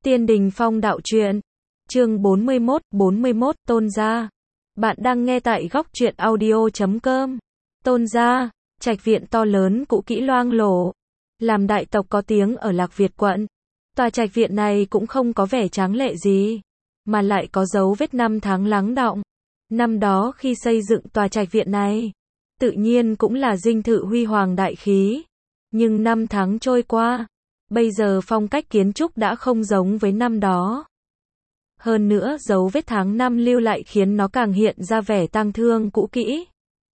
Tiên Đình Phong Đạo Truyện, chương 41 Tôn gia. Bạn đang nghe tại góc truyện audio.com. Tôn gia, trạch viện to lớn cũ kỹ loang lổ, làm đại tộc có tiếng ở Lạc Việt quận. Tòa trạch viện này cũng không có vẻ tráng lệ gì, mà lại có dấu vết năm tháng lắng đọng. Năm đó khi xây dựng tòa trạch viện này, tự nhiên cũng là dinh thự huy hoàng đại khí. Nhưng năm tháng trôi qua, bây giờ phong cách kiến trúc đã không giống với năm đó. Hơn nữa dấu vết tháng năm lưu lại khiến nó càng hiện ra vẻ tang thương cũ kỹ.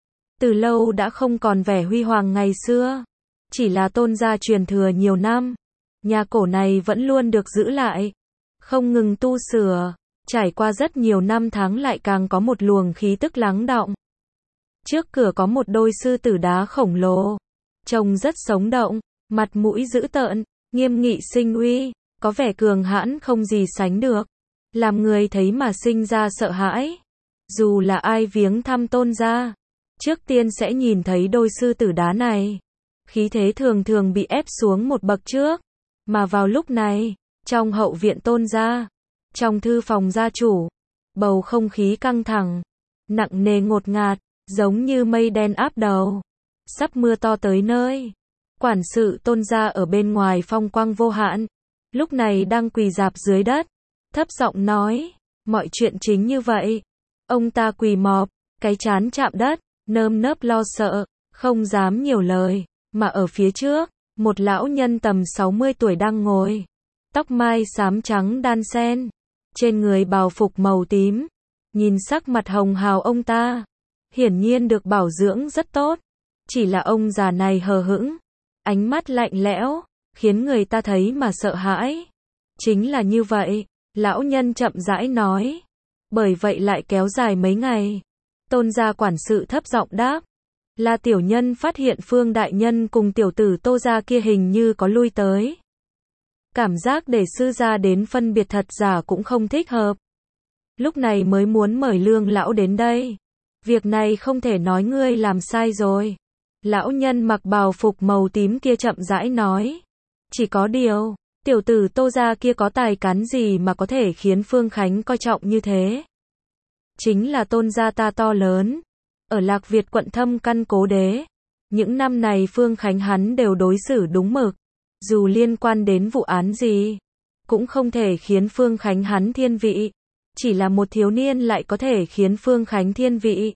Từ lâu đã không còn vẻ huy hoàng ngày xưa. Chỉ là Tôn gia truyền thừa nhiều năm. Nhà cổ này vẫn luôn được giữ lại, không ngừng tu sửa. Trải qua rất nhiều năm tháng lại càng có một luồng khí tức lắng đọng. Trước cửa có một đôi sư tử đá khổng lồ, trông rất sống động, mặt mũi dữ tợn, nghiêm nghị sinh uy, có vẻ cường hãn không gì sánh được, làm người thấy mà sinh ra sợ hãi. Dù là ai viếng thăm Tôn gia, trước tiên sẽ nhìn thấy đôi sư tử đá này. Khí thế thường thường bị ép xuống một bậc trước. Mà vào lúc này, trong hậu viện Tôn gia, trong thư phòng gia chủ, bầu không khí căng thẳng, nặng nề ngột ngạt, giống như mây đen áp đầu. Sắp mưa to tới nơi. Quản sự Tôn gia ở bên ngoài phong quang vô hạn, lúc này đang quỳ rạp dưới đất, thấp giọng nói, mọi chuyện chính như vậy. Ông ta quỳ mọp, cái trán chạm đất, nơm nớp lo sợ, không dám nhiều lời, mà ở phía trước, một lão nhân tầm 60 tuổi đang ngồi, tóc mai xám trắng đan xen, trên người bào phục màu tím, nhìn sắc mặt hồng hào ông ta, hiển nhiên được bảo dưỡng rất tốt, chỉ là ông già này hờ hững, ánh mắt lạnh lẽo, khiến người ta thấy mà sợ hãi. Chính là như vậy, lão nhân chậm rãi nói. Bởi vậy lại kéo dài mấy ngày. Tôn gia quản sự thấp giọng đáp. Là tiểu nhân phát hiện Phương đại nhân cùng tiểu tử Tô gia kia hình như có lui tới. Cảm giác để sư gia đến phân biệt thật giả cũng không thích hợp. Lúc này mới muốn mời Lương lão đến đây. Việc này không thể nói ngươi làm sai rồi. Lão nhân mặc bào phục màu tím kia chậm rãi nói. Chỉ có điều, tiểu tử Tô gia kia có tài cán gì mà có thể khiến Phương Khánh coi trọng như thế? Chính là Tôn gia ta to lớn. Ở Lạc Việt quận thâm căn cố đế. Những năm này Phương Khánh hắn đều đối xử đúng mực. Dù liên quan đến vụ án gì, cũng không thể khiến Phương Khánh hắn thiên vị. Chỉ là một thiếu niên lại có thể khiến Phương Khánh thiên vị.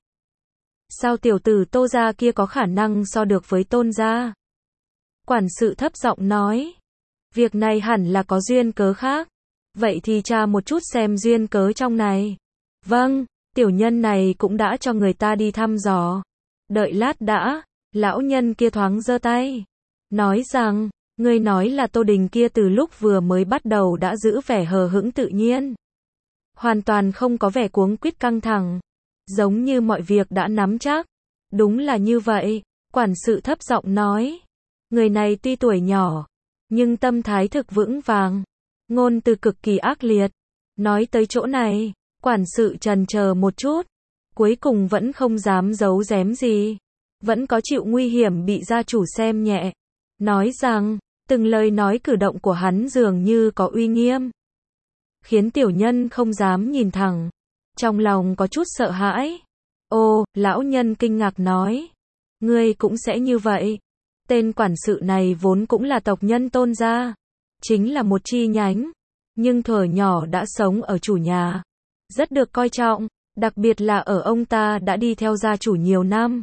Sao tiểu tử Tô gia kia có khả năng so được với Tôn gia? Quản sự thấp giọng nói. Việc này hẳn là có duyên cớ khác. Vậy thì tra một chút xem duyên cớ trong này. Vâng, tiểu nhân này cũng đã cho người ta đi thăm dò. Đợi lát đã, lão nhân kia thoáng giơ tay. Nói rằng, ngươi nói là Tô Đình kia từ lúc vừa mới bắt đầu đã giữ vẻ hờ hững tự nhiên. Hoàn toàn không có vẻ cuống quýt căng thẳng. Giống như mọi việc đã nắm chắc. Đúng là như vậy, quản sự thấp giọng nói. Người này tuy tuổi nhỏ, nhưng tâm thái thực vững vàng. Ngôn từ cực kỳ ác liệt. Nói tới chỗ này, quản sự trần chờ một chút. Cuối cùng vẫn không dám giấu giếm gì. Vẫn có chịu nguy hiểm bị gia chủ xem nhẹ. Nói rằng, từng lời nói cử động của hắn dường như có uy nghiêm. Khiến tiểu nhân không dám nhìn thẳng. Trong lòng có chút sợ hãi. Ô, lão nhân kinh ngạc nói. Ngươi cũng sẽ như vậy. Tên quản sự này vốn cũng là tộc nhân Tôn gia. Chính là một chi nhánh. Nhưng thuở nhỏ đã sống ở chủ nhà. Rất được coi trọng. Đặc biệt là ở ông ta đã đi theo gia chủ nhiều năm.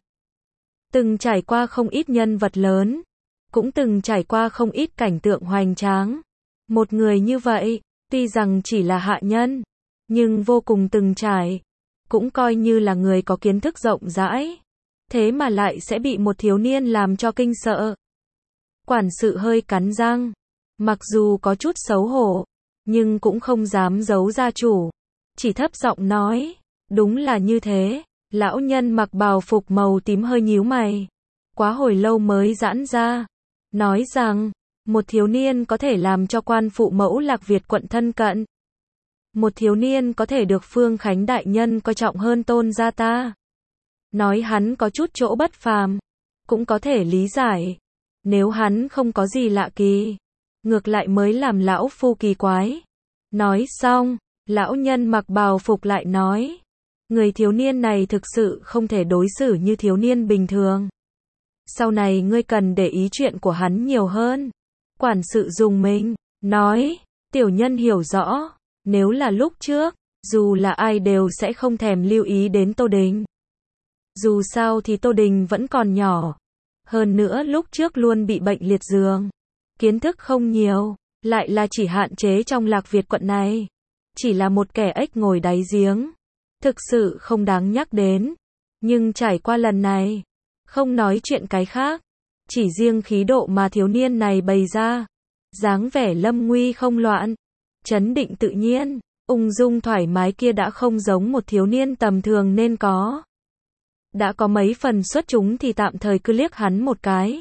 Từng trải qua không ít nhân vật lớn. Cũng từng trải qua không ít cảnh tượng hoành tráng. Một người như vậy, tuy rằng chỉ là hạ nhân, nhưng vô cùng từng trải. Cũng coi như là người có kiến thức rộng rãi. Thế mà lại sẽ bị một thiếu niên làm cho kinh sợ. Quản sự hơi cắn răng. Mặc dù có chút xấu hổ, nhưng cũng không dám giấu gia chủ. Chỉ thấp giọng nói. Đúng là như thế. Lão nhân mặc bào phục màu tím hơi nhíu mày. Quá hồi lâu mới giãn ra. Nói rằng, một thiếu niên có thể làm cho quan phụ mẫu Lạc Việt quận thân cận. Một thiếu niên có thể được Phương Khánh đại nhân coi trọng hơn Tôn gia ta. Nói hắn có chút chỗ bất phàm, cũng có thể lý giải. Nếu hắn không có gì lạ kỳ, ngược lại mới làm lão phu kỳ quái. Nói xong, lão nhân mặc bào phục lại nói. Người thiếu niên này thực sự không thể đối xử như thiếu niên bình thường. Sau này ngươi cần để ý chuyện của hắn nhiều hơn. Quản sự dùng mình, nói, tiểu nhân hiểu rõ, nếu là lúc trước, dù là ai đều sẽ không thèm lưu ý đến Tô Đình. Dù sao thì Tô Đình vẫn còn nhỏ. Hơn nữa lúc trước luôn bị bệnh liệt giường. Kiến thức không nhiều, lại là chỉ hạn chế trong Lạc Việt quận này. Chỉ là một kẻ ếch ngồi đáy giếng. Thực sự không đáng nhắc đến. Nhưng trải qua lần này, không nói chuyện cái khác, chỉ riêng khí độ mà thiếu niên này bày ra, dáng vẻ lâm nguy không loạn, trấn định tự nhiên, ung dung thoải mái kia đã không giống một thiếu niên tầm thường nên có. Đã có mấy phần xuất chúng thì tạm thời cứ liếc hắn một cái.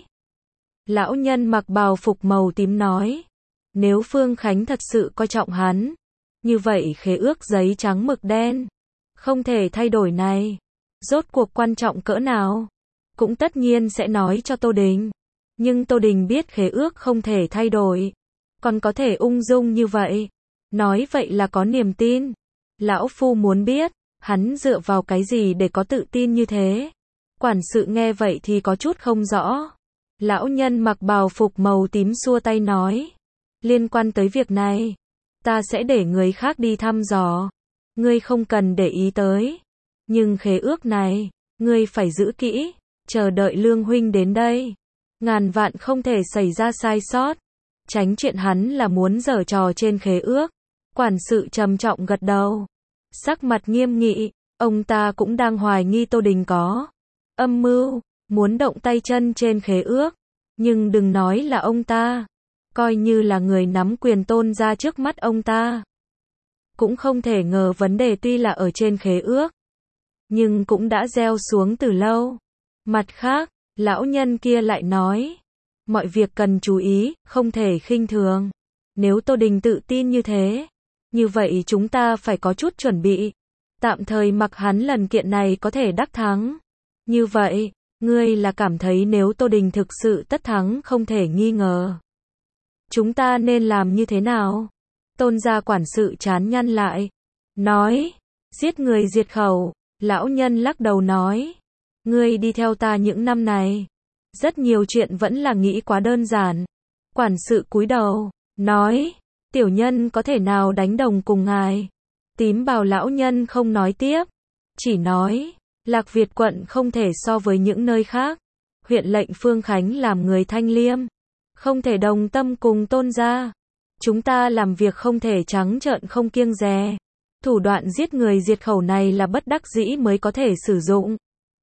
Lão nhân mặc bào phục màu tím nói, nếu Phương Khánh thật sự coi trọng hắn, như vậy khế ước giấy trắng mực đen, không thể thay đổi này, rốt cuộc quan trọng cỡ nào, cũng tất nhiên sẽ nói cho Tô Đình. Nhưng Tô Đình biết khế ước không thể thay đổi, còn có thể ung dung như vậy, nói vậy là có niềm tin. Lão phu muốn biết, hắn dựa vào cái gì để có tự tin như thế? Quản sự nghe vậy thì có chút không rõ. Lão nhân mặc bào phục màu tím xua tay nói, liên quan tới việc này, ta sẽ để người khác đi thăm dò, ngươi không cần để ý tới. Nhưng khế ước này, ngươi phải giữ kỹ, chờ đợi Lương huynh đến đây, ngàn vạn không thể xảy ra sai sót, tránh chuyện hắn là muốn giở trò trên khế ước. Quản sự trầm trọng gật đầu, sắc mặt nghiêm nghị, ông ta cũng đang hoài nghi Tô Đình có âm mưu, muốn động tay chân trên khế ước, nhưng đừng nói là ông ta, coi như là người nắm quyền Tôn gia trước mắt ông ta, cũng không thể ngờ vấn đề tuy là ở trên khế ước, nhưng cũng đã gieo xuống từ lâu. Mặt khác, lão nhân kia lại nói, mọi việc cần chú ý, không thể khinh thường. Nếu Tô Đình tự tin như thế, như vậy chúng ta phải có chút chuẩn bị, tạm thời mặc hắn lần kiện này có thể đắc thắng. Như vậy, ngươi là cảm thấy nếu Tô Đình thực sự tất thắng không thể nghi ngờ, chúng ta nên làm như thế nào? Tôn gia quản sự trán nhăn lại, nói, giết người diệt khẩu. Lão nhân lắc đầu nói, ngươi đi theo ta những năm này, rất nhiều chuyện vẫn là nghĩ quá đơn giản. Quản sự cúi đầu, nói, tiểu nhân có thể nào đánh đồng cùng ngài? Tím bào lão nhân không nói tiếp, chỉ nói, Lạc Việt quận không thể so với những nơi khác. Huyện lệnh Phương Khánh làm người thanh liêm, không thể đồng tâm cùng Tôn gia. Chúng ta làm việc không thể trắng trợn không kiêng dè. Thủ đoạn giết người diệt khẩu này là bất đắc dĩ mới có thể sử dụng.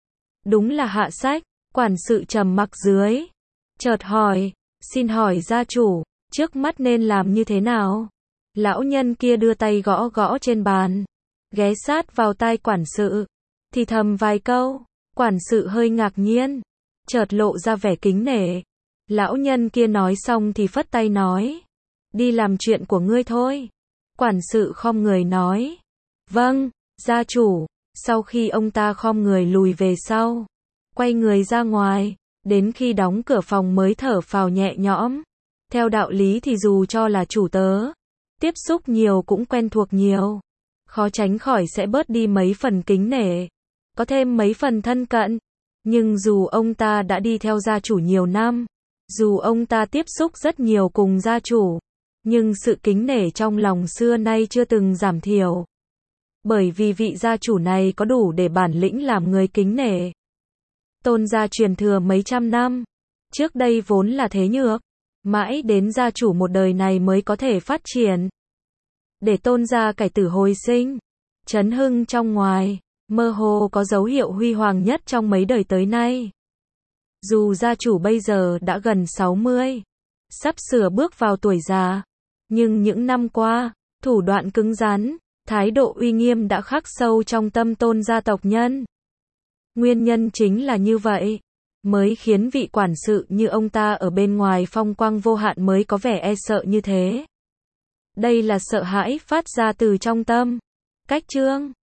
Đúng là hạ sách. Quản sự trầm mặc dưới, chợt hỏi, xin hỏi gia chủ, trước mắt nên làm như thế nào? Lão nhân kia đưa tay gõ gõ trên bàn, ghé sát vào tai quản sự, thì thầm vài câu. Quản sự hơi ngạc nhiên, chợt lộ ra vẻ kính nể. Lão nhân kia nói xong thì phất tay nói, đi làm chuyện của ngươi thôi. Quản sự khom người nói, vâng, gia chủ. Sau khi ông ta khom người lùi về sau, quay người ra ngoài, đến khi đóng cửa phòng mới thở phào nhẹ nhõm. Theo đạo lý thì dù cho là chủ tớ, tiếp xúc nhiều cũng quen thuộc nhiều, khó tránh khỏi sẽ bớt đi mấy phần kính nể, có thêm mấy phần thân cận. Nhưng dù ông ta đã đi theo gia chủ nhiều năm, dù ông ta tiếp xúc rất nhiều cùng gia chủ, nhưng sự kính nể trong lòng xưa nay chưa từng giảm thiểu. Bởi vì vị gia chủ này có đủ để bản lĩnh làm người kính nể. Tôn gia truyền thừa mấy trăm năm, trước đây vốn là thế nhược, mãi đến gia chủ một đời này mới có thể phát triển. Để Tôn gia cải tử hồi sinh, chấn hưng trong ngoài, mơ hồ có dấu hiệu huy hoàng nhất trong mấy đời tới nay. Dù gia chủ bây giờ đã gần 60, sắp sửa bước vào tuổi già, nhưng những năm qua, thủ đoạn cứng rắn, thái độ uy nghiêm đã khắc sâu trong tâm Tôn gia tộc nhân. Nguyên nhân chính là như vậy, mới khiến vị quản sự như ông ta ở bên ngoài phong quang vô hạn mới có vẻ e sợ như thế. Đây là sợ hãi phát ra từ trong tâm. Cách chương